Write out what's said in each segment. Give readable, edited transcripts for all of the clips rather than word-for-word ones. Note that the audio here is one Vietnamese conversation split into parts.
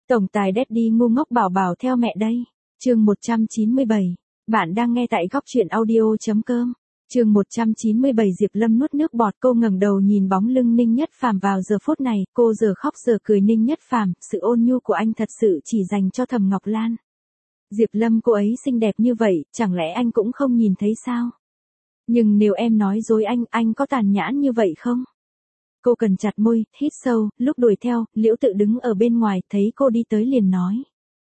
Tổng tài Daddy ngu ngốc bảo bảo theo mẹ đây. Chương 197. Bạn đang nghe tại góc truyện audio.com. Chương 197 Diệp Lâm nuốt nước bọt, cô ngẩng đầu nhìn bóng lưng Ninh Nhất Phàm vào giờ phút này, cô giờ khóc giờ cười. Ninh Nhất Phàm, sự ôn nhu của anh thật sự chỉ dành cho Thẩm Ngọc Lan. Diệp Lâm, cô ấy xinh đẹp như vậy, chẳng lẽ anh cũng không nhìn thấy sao? Nhưng nếu em nói dối anh có tàn nhẫn như vậy không? Cô cần chặt môi, hít sâu, lúc đuổi theo, Liễu Tự đứng ở bên ngoài, thấy cô đi tới liền nói.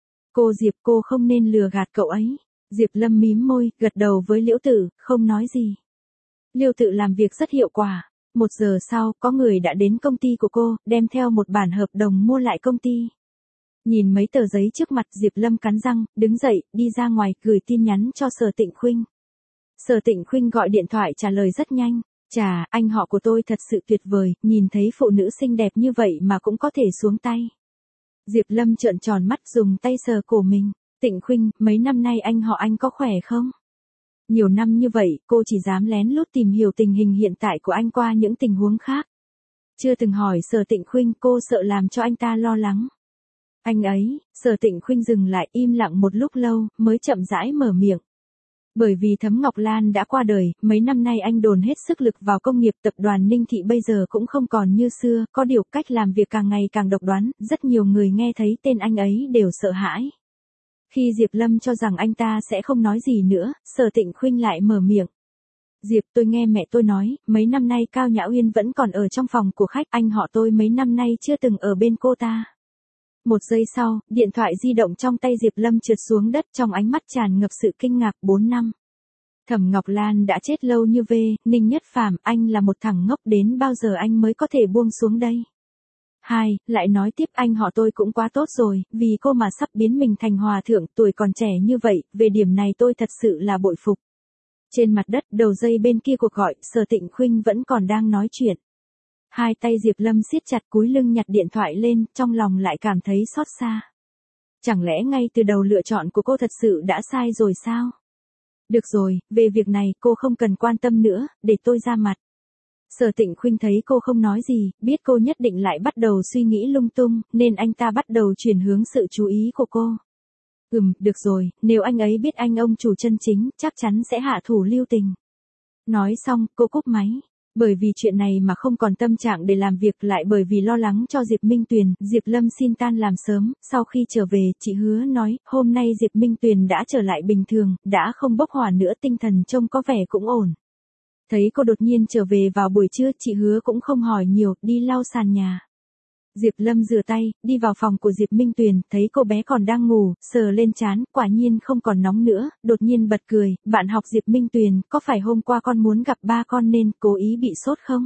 Cô Diệp, cô không nên lừa gạt cậu ấy. Diệp Lâm mím môi, gật đầu với Liễu Tự, không nói gì. Liễu Tự làm việc rất hiệu quả. 1 giờ sau, có người đã đến công ty của cô, đem theo một bản hợp đồng mua lại công ty. Nhìn mấy tờ giấy trước mặt, Diệp Lâm cắn răng, đứng dậy, đi ra ngoài, gửi tin nhắn cho Sở Tịnh Khuynh. Sở Tịnh Khuynh gọi điện thoại trả lời rất nhanh. Chà, anh họ của tôi thật sự tuyệt vời, nhìn thấy phụ nữ xinh đẹp như vậy mà cũng có thể xuống tay. Diệp Lâm trợn tròn mắt, dùng tay sờ cổ mình. Tịnh Khuynh, mấy năm nay anh họ anh có khỏe không? Nhiều năm như vậy, cô chỉ dám lén lút tìm hiểu tình hình hiện tại của anh qua những tình huống khác. Chưa từng hỏi Sở Tịnh Khuynh, cô sợ làm cho anh ta lo lắng. Anh ấy, Sở Tịnh Khuynh dừng lại, im lặng một lúc lâu, mới chậm rãi mở miệng. Bởi vì Thấm Ngọc Lan đã qua đời, mấy năm nay anh dồn hết sức lực vào công nghiệp, tập đoàn Ninh Thị bây giờ cũng không còn như xưa, có điều cách làm việc càng ngày càng độc đoán, rất nhiều người nghe thấy tên anh ấy đều sợ hãi. Khi Diệp Lâm cho rằng anh ta sẽ không nói gì nữa, Sở Tịnh Khuynh lại mở miệng. Diệp, tôi nghe mẹ tôi nói, mấy năm nay Cao Nhã Uyên vẫn còn ở trong phòng của khách, anh họ tôi mấy năm nay chưa từng ở bên cô ta. 1 giây sau, điện thoại di động trong tay Diệp Lâm trượt xuống đất, trong ánh mắt tràn ngập sự kinh ngạc. 4 năm. Thẩm Ngọc Lan đã chết lâu như ve, Ninh Nhất Phàm, anh là một thằng ngốc, đến bao giờ anh mới có thể buông xuống đây? 2, lại nói tiếp, anh họ tôi cũng quá tốt rồi, vì cô mà sắp biến mình thành hòa thượng, tuổi còn trẻ như vậy, về điểm này tôi thật sự là bội phục. Trên mặt đất, đầu dây bên kia cuộc gọi, Sở Tịnh Khuynh vẫn còn đang nói chuyện. 2 tay Diệp Lâm siết chặt, cúi lưng nhặt điện thoại lên, trong lòng lại cảm thấy xót xa. Chẳng lẽ ngay từ đầu lựa chọn của cô thật sự đã sai rồi sao? Được rồi, về việc này cô không cần quan tâm nữa, để tôi ra mặt. Sở Tịnh Khuynh thấy cô không nói gì, biết cô nhất định lại bắt đầu suy nghĩ lung tung, nên anh ta bắt đầu chuyển hướng sự chú ý của cô. Được rồi, nếu anh ấy biết anh ông chủ chân chính, chắc chắn sẽ hạ thủ lưu tình. Nói xong, cô cúp máy. Bởi vì chuyện này mà không còn tâm trạng để làm việc, lại bởi vì lo lắng cho Diệp Minh Tuyền, Diệp Lâm xin tan làm sớm. Sau khi trở về, chị Hứa nói, hôm nay Diệp Minh Tuyền đã trở lại bình thường, đã không bốc hỏa nữa, tinh thần trông có vẻ cũng ổn. Thấy cô đột nhiên trở về vào buổi trưa, chị Hứa cũng không hỏi nhiều, đi lau sàn nhà. Diệp Lâm rửa tay, đi vào phòng của Diệp Minh Tuyền, thấy cô bé còn đang ngủ, sờ lên trán, quả nhiên không còn nóng nữa, đột nhiên bật cười, bạn học Diệp Minh Tuyền, có phải hôm qua con muốn gặp ba con nên cố ý bị sốt không?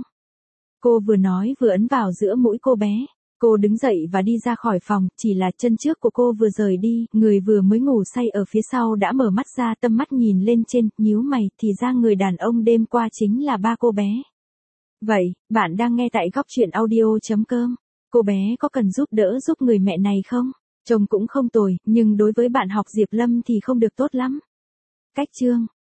Cô vừa nói vừa ấn vào giữa mũi cô bé. Cô đứng dậy và đi ra khỏi phòng, chỉ là chân trước của cô vừa rời đi, người vừa mới ngủ say ở phía sau đã mở mắt ra, tâm mắt nhìn lên trên, nhíu mày, thì ra người đàn ông đêm qua chính là ba cô bé. Vậy, bạn đang nghe tại góc truyện audio.com. Cô bé có cần giúp đỡ giúp người mẹ này không? Trông cũng không tồi, nhưng đối với bạn học Diệp Lâm thì không được tốt lắm. Cách chương